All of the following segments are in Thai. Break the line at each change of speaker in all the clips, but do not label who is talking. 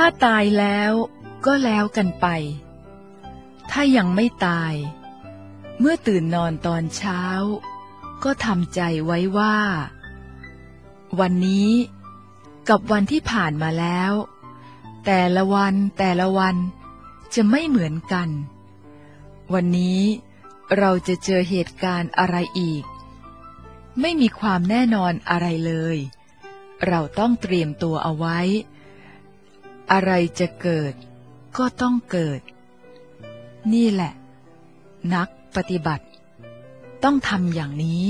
ถ้าตายแล้วก็แล้วกันไปถ้ายังไม่ตายเมื่อตื่นนอนตอนเช้าก็ทำใจไว้ว่าวันนี้กับวันที่ผ่านมาแล้วแต่ละวันจะไม่เหมือนกันวันนี้เราจะเจอเหตุการณ์อะไรอีกไม่มีความแน่นอนอะไรเลยเราต้องเตรียมตัวเอาไว้อะไรจะเกิดก็ต้องเกิดนี่แหละนักปฏิบัติต้องทำอย่างนี้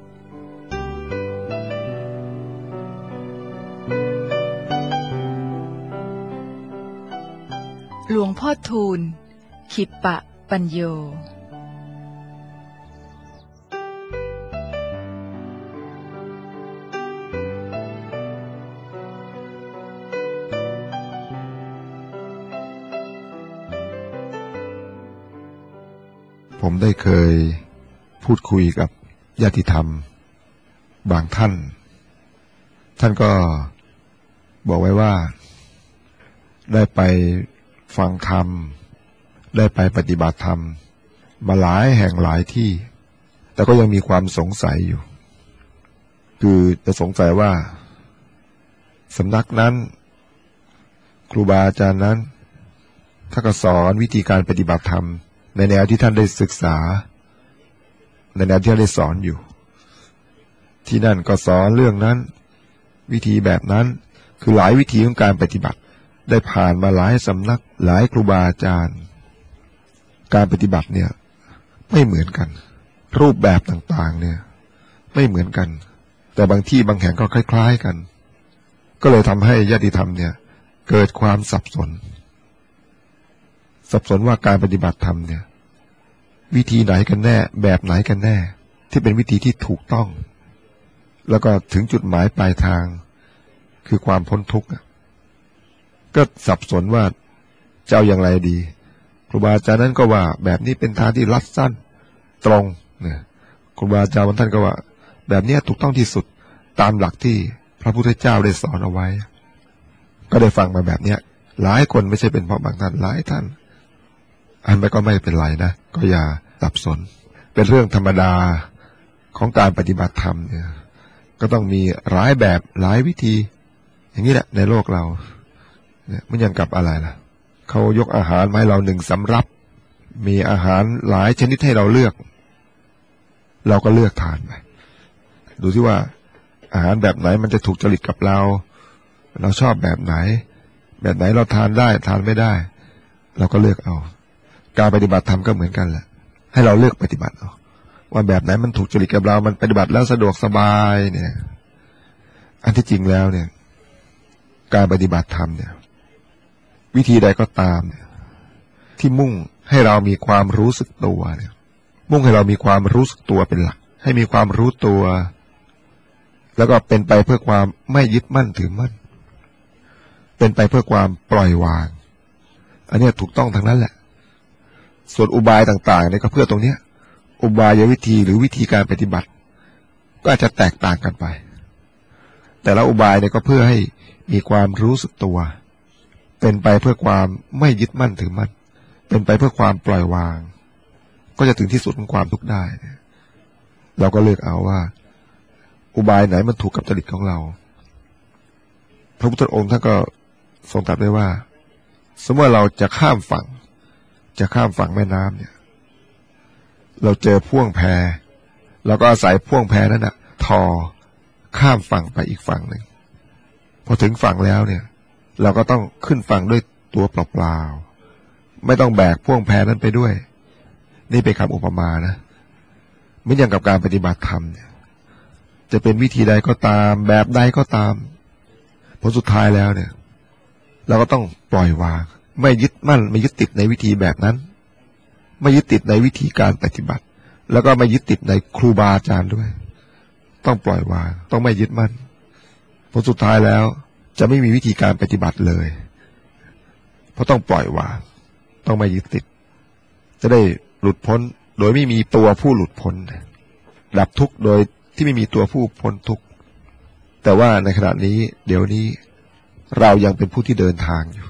หลวงพ่อทูลขิปปะปัญโย
ผมได้เคยพูดคุยกับญาติธรรมบางท่านก็บอกไว้ว่าได้ไปฟังธรรมได้ไปปฏิบัติธรรมมาหลายแห่งหลายที่แต่ก็ยังมีความสงสัยอยู่คือจะสงสัยว่าสำนักนั้นครูบาอาจารย์นั้นถ้าก็สอนวิธีการปฏิบัติธรรมในแนวที่ท่านได้ศึกษาในแนวที่ท่านได้สอนอยู่ที่นั่นก็สอนเรื่องนั้นวิธีแบบนั้นคือหลายวิธีของการปฏิบัติได้ผ่านมาหลายสำนักหลายครูบาอาจารย์การปฏิบัติเนี่ยไม่เหมือนกันรูปแบบต่างๆเนี่ยไม่เหมือนกันแต่บางที่บางแห่งก็คล้ายๆกันก็เลยทำให้ญาติธรรมเนี่ยเกิดความสับสนว่าการปฏิบัติธรรมเนี่ยวิธีไหนกันแน่แบบไหนกันแน่ที่เป็นวิธีที่ถูกต้องแล้วก็ถึงจุดหมายปลายทางคือความพ้นทุกข์ก็สับสนว่าจะเอาอย่างไรดีครูบาอาจารย์นั้นก็ว่าแบบนี้เป็นทางที่ลัดสั้นตรงเนี่ยครูบาอาจารย์บางท่านก็ว่าแบบนี้ถูกต้องที่สุดตามหลักที่พระพุทธเจ้าได้สอนเอาไว้ก็ได้ฟังมาแบบนี้หลายคนไม่ใช่เป็นเพราะบางท่านหลายท่านอันไปก็ไม่เป็นไรนะก็อย่าสับสนเป็นเรื่องธรรมดาของการปฏิบัติธรรมเนี่ยก็ต้องมีหลายแบบหลายวิธีอย่างนี้แหละในโลกเราเนี่ยมันยังกับอะไรล่ะเขายกอาหารมาให้เราหนึ่งสำรับมีอาหารหลายชนิดให้เราเลือกเราก็เลือกทานไปดูที่ว่าอาหารแบบไหนมันจะถูกจริตกับเราชอบแบบไหนเราทานได้ทานไม่ได้เราก็เลือกเอาการปฏิบัติธรรมก็เหมือนกันแหละให้เราเลือกปฏิบัติเอาว่าแบบไหนมันถูกจริตกับเรามันปฏิบัติแล้วสะดวกสบายเนี่ยอันที่จริงแล้วเนี่ยการปฏิบัติธรรมเนี่ยวิธีใดก็ตามเนี่ยที่มุ่งให้เรามีความรู้สึกตัวเนี่ยมุ่งให้เรามีความรู้สึกตัวเป็นหลักให้มีความรู้ตัวแล้วก็เป็นไปเพื่อความไม่ยึดมั่นถือมั่นเป็นไปเพื่อความปล่อยวางอันนี้ถูกต้องทั้งนั้นแหละส่วนอุบายต่างๆเนี่ยก็เพื่อตรงเนี้ยอุบายวิธีหรือวิธีการปฏิบัติก็อาจจะแตกต่างกันไปแต่ละอุบายเนี่ยก็เพื่อให้มีความรู้สึกตัวเป็นไปเพื่อความไม่ยึดมั่นถือมั่นเป็นไปเพื่อความปล่อยวางก็จะถึงที่สุดของความทุกข์ได้เราก็เลือกเอาว่าอุบายไหนมันถูกกับจริตของเราพระพุทธองค์ท่านก็ทรงตรัสไว้ว่าสมมติว่าเราจะข้ามฝั่งแม่น้ำเนี่ยเราเจอพ่วงแพเราก็อาศัยพ่วงแพนั้นน่ะทอข้ามฝั่งไปอีกฝั่งหนึ่งพอถึงฝั่งแล้วเนี่ยเราก็ต้องขึ้นฝั่งด้วยตัวเปล่าๆไม่ต้องแบกพ่วงแพนั้นไปด้วยนี่เป็นคำอุปมานะเหมือนอย่างกับการปฏิบัติธรรมเนี่ยจะเป็นวิธีใดก็ตามแบบใดก็ตามผลสุดท้ายแล้วเนี่ยเราก็ต้องปล่อยวางไม่ยึดมั่นไม่ยึดติดในวิธีแบบนั้นไม่ยึดติดในวิธีการปฏิบัติแล้วก็ไม่ยึดติดในครูบาอาจารย์ด้วยต้องปล่อยวางต้องไม่ยึดมั่นผลสุดท้ายแล้วจะไม่มีวิธีการปฏิบัติเลยเพราะต้องปล่อยวางต้องไม่ยึดติดจะได้หลุดพ้นโดยไม่มีตัวผู้หลุดพ้นดับทุกข์โดยที่ไม่มีตัวผู้พ้นทุกข์แต่ว่าในขณะนี้เดี๋ยวนี้เรายังเป็นผู้ที่เดินทางอยู่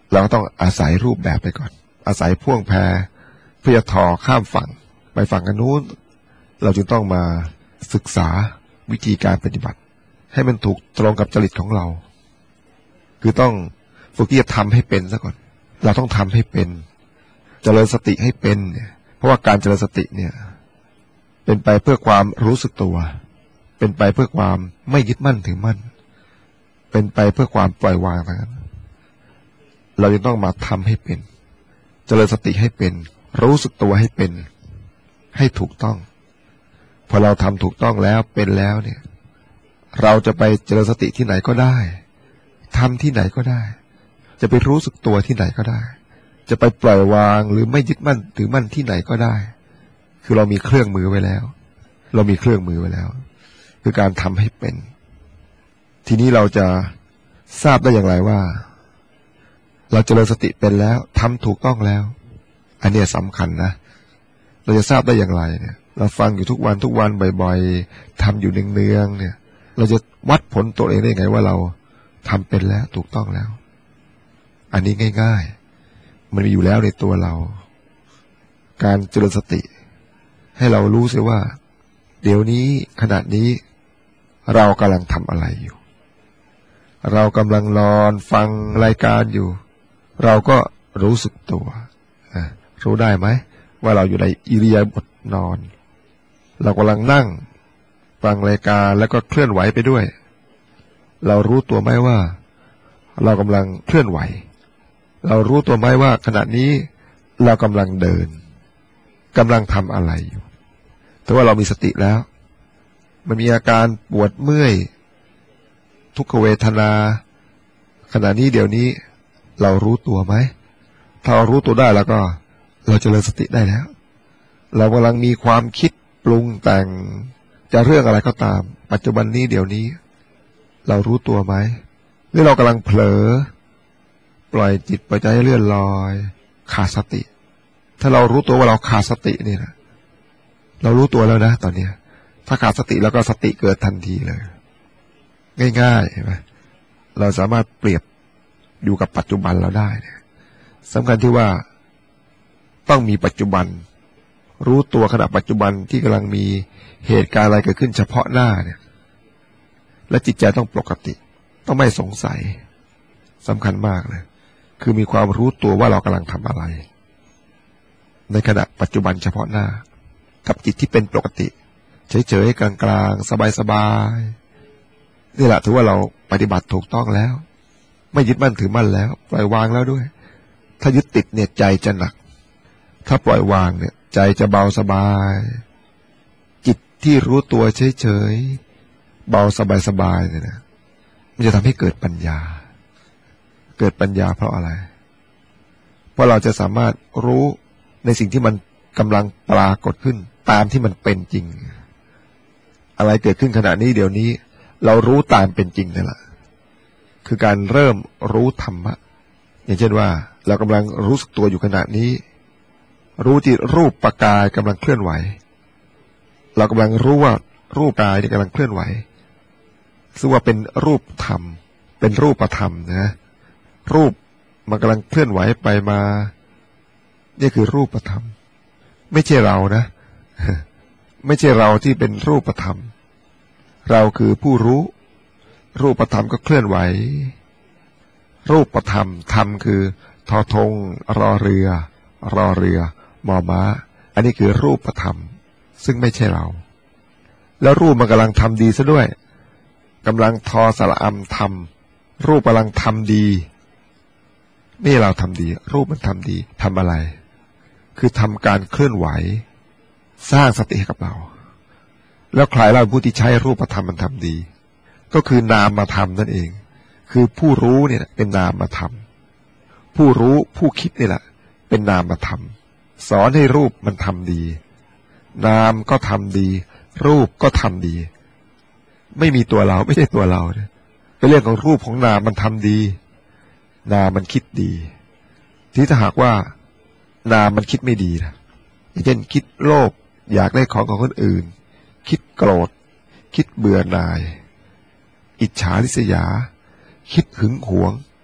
เราก็ต้องอาศัยรูปแบบไปก่อนอาศัยพ่วงแพเพื่อทอข้ามฝั่งไปฝั่งกันนู้นเราจึงต้องมาศึกษาวิธีการปฏิบัติให้มันถูกตรงกับจริตของเราคือต้องฝึกที่จะทำให้เป็นซะก่อนเราต้องทำให้เป็นเจริญสติให้เป็นเนี่ยเพราะว่าการเจริญสติเนี่ยเป็นไปเพื่อความรู้สึกตัวเป็นไปเพื่อความไม่ยึดมั่นถือมั่นเป็นไปเพื่อความปล่อยวางทั้งนั้นเราจะต้องมาทำให้เป็นเจริญสติให้เป็นรู้สึกตัวให้เป็นให้ถูกต้องพอเราทำถูกต้องแล้วเป็นแล้วเนี่ยเราจะไปเจริญสติที่ไหนก็ได้ทำที่ไหนก็ได้จะไปรู้สึกตัวที่ไหนก็ได้จะไปปล่อยวางหรือไม่ยึดมั่นถือมั่นที่ไหนก็ได้คือเรามีเครื่องมือไว้แล้วเรามีเครื่องมือไว้แล้วคือการทำให้เป็นทีนี้เราจะทราบได้อย่างไรว่าเราเจริญสติเป็นแล้วทำถูกต้องแล้วอันนี้สำคัญนะเราจะทราบได้อย่างไรเนี่ยเราฟังอยู่ทุกวันบ่อยๆทำอยู่เนืองๆเนี่ยเราจะวัดผลตัวเองได้ไงว่าเราทำเป็นแล้วถูกต้องแล้วอันนี้ง่ายๆมันมีอยู่แล้วในตัวเราการเจริญสติให้เรารู้ซิว่าเดี๋ยวนี้ขณะนี้เรากำลังทำอะไรอยู่เรากำลังนอนฟังรายการอยู่เราก็รู้สึกตัวรู้ได้ไหมว่าเราอยู่ในอิริยาบถนอนเรากำลังนั่งฟังรายการแล้วก็เคลื่อนไหวไปด้วยเรารู้ตัวไหมว่าเรากำลังเคลื่อนไหวเรารู้ตัวไหมว่าขณะนี้เรากำลังเดินกำลังทำอะไรอยู่แต่ว่าเรามีสติแล้วมันมีอาการปวดเมื่อยทุกขเวทนาขณะนี้เดี๋ยวนี้เรารู้ตัวไหมถ้าเรารู้ตัวได้แล้วก็เราเจริญสติได้แล้วเรากำลังมีความคิดปรุงแต่งจะเรื่องอะไรก็ตามปัจจุบันนี้เดี๋ยวนี้เรารู้ตัวไหมหรือเรากำลังเผลอปล่อยจิตปล่อยใจให้เลื่อนลอยขาดสติถ้าเรารู้ตัวว่าเราขาดสตินี่นะเรารู้ตัวแล้วนะตอนนี้ถ้าขาดสติแล้วก็สติเกิดทันทีเลยง่ายๆเห็นไหมเราสามารถเปรียบอยู่กับปัจจุบันเราได้เนี่ยสำคัญที่ว่าต้องมีปัจจุบันรู้ตัวขณะปัจจุบันที่กำลังมีเหตุการณ์อะไรเกิดขึ้นเฉพาะหน้าเนี่ยและจิตใจต้องปกติต้องไม่สงสัยสำคัญมากเลยคือมีความรู้ตัวว่าเรากำลังทำอะไรในขณะปัจจุบันเฉพาะหน้ากับจิตที่เป็นปกติเฉยๆกลางๆสบายๆนี่แหละถือว่าเราปฏิบัติถูกต้องแล้วไม่ยึดมั่นถือมั่นแล้วปล่อยวางแล้วด้วยถ้ายึดติดเนี่ยใจจะหนักถ้าปล่อยวางเนี่ยใจจะเบาสบายจิตที่รู้ตัวเฉยๆเบาสบายๆเนี่ยนะมันจะทำให้เกิดปัญญาเกิดปัญญาเพราะอะไรเพราะเราจะสามารถรู้ในสิ่งที่มันกำลังปรากฏขึ้นตามที่มันเป็นจริงอะไรเกิดขึ้นขณะนี้เดี๋ยวนี้เรารู้ตามเป็นจริงนั่นแหละคือการเริ่มรู้ธรรมะอย่างเช่นว่าเรากำลังรู้สึกตัวอยู่ขณะนี้รู้ที่รูปกายกำลังเคลื่อนไหวเรากำลังรู้ว่ารูปกายนี่กำลังเคลื่อนไหวซึ่งว่าเป็นรูปธรรมเป็นรูปธรรมนะรูปมันกำลังเคลื่อนไหวไปมานี่คือรูปธรรมไม่ใช่เรานะไม่ใช่เราที่เป็นรูปธรรมเราคือผู้รู้รูปธรรมก็เคลื่อนไหวรูปธรรมธรรมคือทอธงรอเรือมอม้าอันนี้คือรูปธรรมซึ่งไม่ใช่เราแล้วรูปมันกำลังทำดีซะด้วยกำลังทอสระอำทำรูปกำลังทำดีไม่เราทำดีรูปมันทำดีทำอะไรคือทำการเคลื่อนไหวสร้างสติให้กับเราแล้วใครเล่าผู้ที่ใช้รูปธรรมมันทำดีก็คือนามธรรมนั่นเองคือผู้รู้เนี่ยเป็นนามธรรมผู้รู้ผู้คิดนี่แหละเป็นนามธรรมสอนให้รูปมันทำดีนามก็ทำดีรูปก็ทำดีไม่มีตัวเราไม่ใช่ตัวเราเนี่ยเป็นเรื่องของรูปของนามมันทำดีนามมันคิดดีที่ถ้าหากว่านามมันคิดไม่ดีนะอย่างเช่นคิดโลภอยากได้ของคนอื่นคิดโกรธคิดเบื่อหน่ายอิจฉาริษยาคิดหึงหวง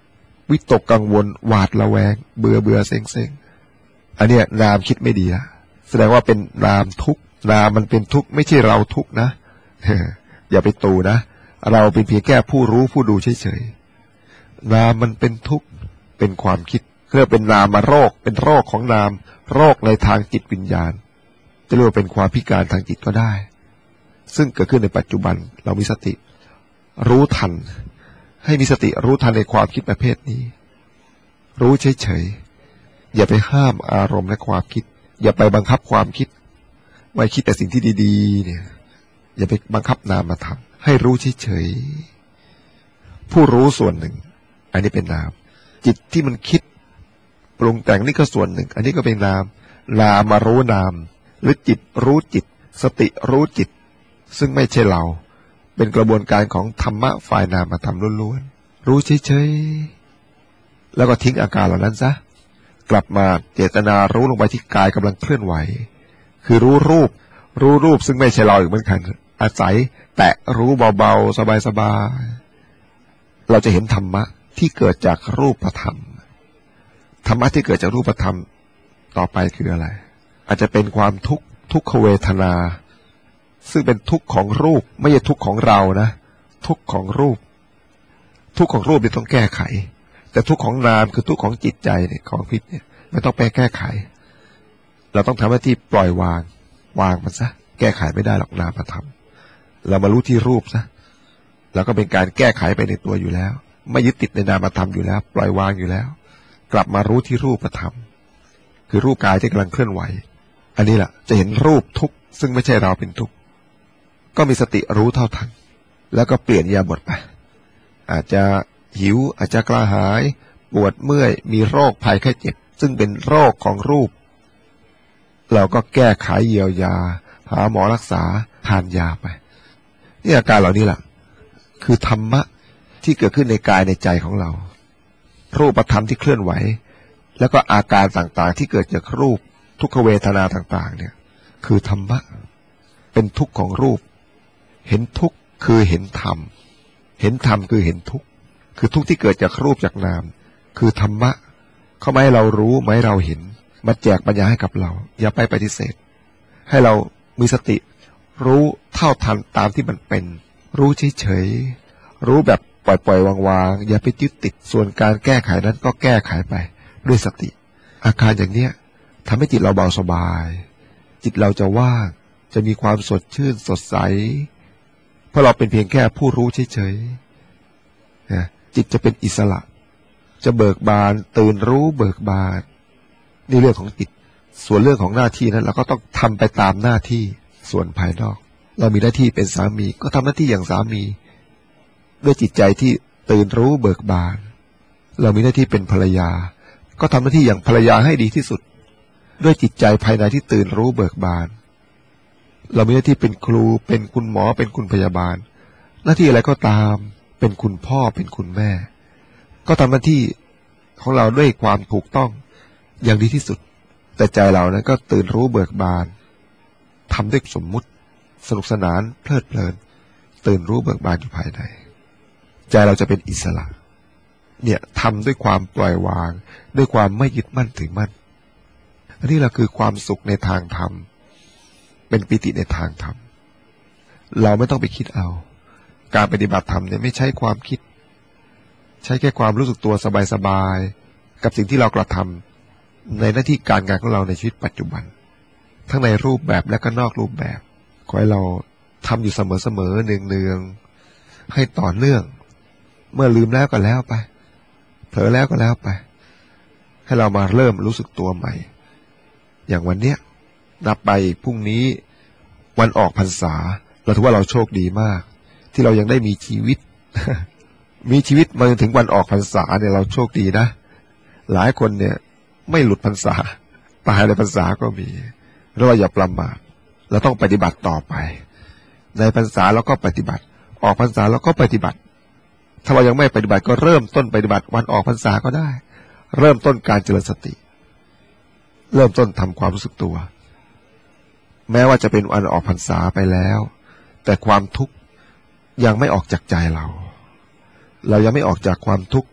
วิตกกังวลหวาดระแวงเบื่อเซ็งอันเนี้ยนามคิดไม่ดีละแสดงว่าเป็นนามทุกข์นามมันเป็นทุกข์ไม่ใช่เราทุกข์นะ อย่าไปตูนะเราเป็นเพียงแค่ผู้รู้ผู้ดูเฉยๆนามมันเป็นทุกข์เป็นความคิดเรียกเป็นนามโรคเป็นโรคของนามโรคในทางจิตวิญญาณจะเรียกว่าเป็นความพิการทางจิตก็ได้ซึ่งเกิดขึ้นในปัจจุบันเรามีสติรู้ทันให้มีสติรู้ทันในความคิดประเภทนี้รู้เฉยๆอย่าไปห้ามอารมณ์และความคิดอย่าไปบังคับความคิดไว้คิดแต่สิ่งที่ดีๆเนี่ยอย่าไปบังคับนามมาทำให้รู้เฉยๆผู้รู้ส่วนหนึ่งอันนี้เป็นนามจิตที่มันคิดปรุงแต่งนี่ก็ส่วนหนึ่งอันนี้ก็เป็นนามนามมารู้นามหรือจิตรู้จิตสติรู้จิตซึ่งไม่ใช่เราเป็นกระบวนการของธรรมะฝ่ายนามธรรมล้วนๆรู้เฉยๆแล้วก็ทิ้งอาการเหล่านั้นซะกลับมาเจตนารู้ลงไปที่กายกำลังเคลื่อนไหวคือรู้รูปซึ่งไม่ใช่เราอีกเหมือนกันอาศัยแตะรู้เบาๆสบายๆเราจะเห็นธรรมะที่เกิดจากรูปธรรมธรรมะที่เกิดจากรูปธรรมต่อไปคืออะไรอาจจะเป็นความทุกขเวทนาซึ่งเป็นทุกข์ของรูปไม่ใช่ทุกข์ของเรานะทุกข์ของรูปนี่ต้องแก้ไขแต่ทุกข์ของนามคือทุกข์ของจิตใจเนี่ยของพิษเนี่ยไม่ต้องไปแก้ไขเราต้องทำหน้าที่ปล่อยวางมันซะแก้ไขไม่ได้หรอกนามธรรมเรามารู้ที่รูปซะแล้วก็เป็นการแก้ไขไปในตัวอยู่แล้วไม่ยึดติดในนามธรรมอยู่แล้วปล่อยวางอยู่แล้วกลับมารู้ที่รูปธรรมคือรูปกายที่กำลังเคลื่อนไหวอันนี้แหละจะเห็นรูปทุกข์ซึ่งไม่ใช่เราเป็นทุกข์ก็มีสติรู้เท่าทันแล้วก็เปลี่ยนอิริยาบถไปอาจจะหิวอาจจะกระหายปวดเมื่อยมีโรคภัยไข้เจ็บซึ่งเป็นโรคของรูปเราก็แก้ไขเยียวยาหาหมอรักษาทานยาไปนี่อาการเหล่านี้แหละคือธรรมะที่เกิดขึ้นในกายในใจของเรารูปธรรมที่เคลื่อนไหวแล้วก็อาการต่างๆที่เกิดจากรูปทุกขเวทนาต่างๆเนี่ยคือธรรมะเป็นทุกข์ของรูปเห็นทุกข์คือเห็นธรรมเห็นธรรมคือเห็นทุกข์คือทุกข์ที่เกิดจากรูปจากนามคือธรรมะเขาไม่ให้เรารู้ไม่ให้เราเห็นมาแจกปัญญาให้กับเราอย่าไปปฏิเสธให้เรามีสติรู้เท่าทันตามที่มันเป็นรู้เฉยๆรู้แบบปล่อยๆวางๆอย่าไปยึดติดส่วนการแก้ไขนั้นก็แก้ไขไปด้วยสติอาการอย่างเนี้ยทำให้จิตเราเบาสบายจิตเราจะว่างจะมีความสดชื่นสดใสเพราะเราเป็นเพียงแค่ผู้รู้เฉยๆนะจิตจะเป็นอิสระจะเบิกบานตื่นรู้เบิกบานนี่เรื่องของจิตส่วนเรื่องของหน้าที่นั้นเราก็ต้องทำไปตามหน้าที่ส่วนภายนอกเรามีหน้าที่เป็นสามีก็ทำหน้าที่อย่างสามีด้วยจิตใจที่ตื่นรู้เบิกบานเรามีหน้าที่เป็นภรรยาก็ทำหน้าที่อย่างภรรยาให้ดีที่สุดด้วยจิตใจภายในที่ตื่นรู้เบิกบานเรามีหน้าที่เป็นครูเป็นคุณหมอเป็นคุณพยาบาลหน้าที่อะไรก็ตามเป็นคุณพ่อเป็นคุณแม่ก็ทำหน้าที่ของเราด้วยความถูกต้องอย่างดีที่สุดแต่ใจเรานั้นก็ตื่นรู้เบิกบานทำด้วยสมมุติสนุกสนานเพลิดเพลินตื่นรู้เบิกบานอยู่ภายในใจเราจะเป็นอิสระเนี่ยทำด้วยความปล่อยวางด้วยความไม่ยึดมั่นถือมั่นอันนี้แหละคือความสุขในทางธรรมเป็นปิติในทางธรรมเราไม่ต้องไปคิดเอาการปฏิบัติธรรมเนี่ยไม่ใช้ความคิดใช้แค่ความรู้สึกตัวสบายๆกับสิ่งที่เรากระทำในหน้าที่การงานของเราในชีวิตปัจจุบันทั้งในรูปแบบและก็นอกรูปแบบขอให้เราทำอยู่เสมอๆเนืองๆให้ต่อเนื่องเมื่อลืมแล้วก็แล้วไปเผลอแล้วก็แล้วไปให้เรามาเริ่มรู้สึกตัวใหม่อย่างวันเนี้ยนับไปพรุ่งนี้วันออกพรรษาเราถือว่าเราโชคดีมากที่เรายังได้มีชีวิต มีชีวิตมาจนถึงวันออกพรรษาเนี่ยเราโชคดีนะหลายคนเนี่ยไม่หลุดพรรษาตายในพรรษาก็มีเราอย่าประมาทเราต้องปฏิบัติต่อไปในพรรษาเราก็ปฏิบัติออกพรรษาเราก็ปฏิบัติถ้าเรายังไม่ปฏิบัติก็เริ่มต้นปฏิบัติวันออกพรรษาก็ได้เริ่มต้นการเจริญสติเริ่มต้นทำความรู้สึกตัวแม้ว่าจะเป็นวันออกพรรษาไปแล้วแต่ความทุกข์ยังไม่ออกจากใจเรายังไม่ออกจากความทุกข์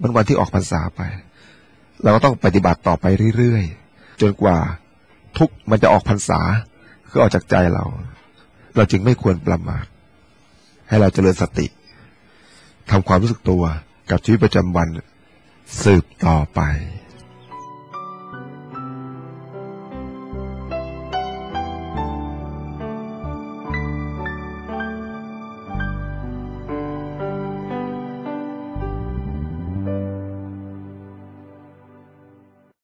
มันวันที่ออกพรรษาไปเราก็ต้องปฏิบัติต่อไปเรื่อยๆจนกว่าทุกข์มันจะออกพรรษาคือออกจากใจเราจึงไม่ควรประมาทให้เราเจริญสติทำความรู้สึกตัวกับชีวิตประจำวันสืบต่อไป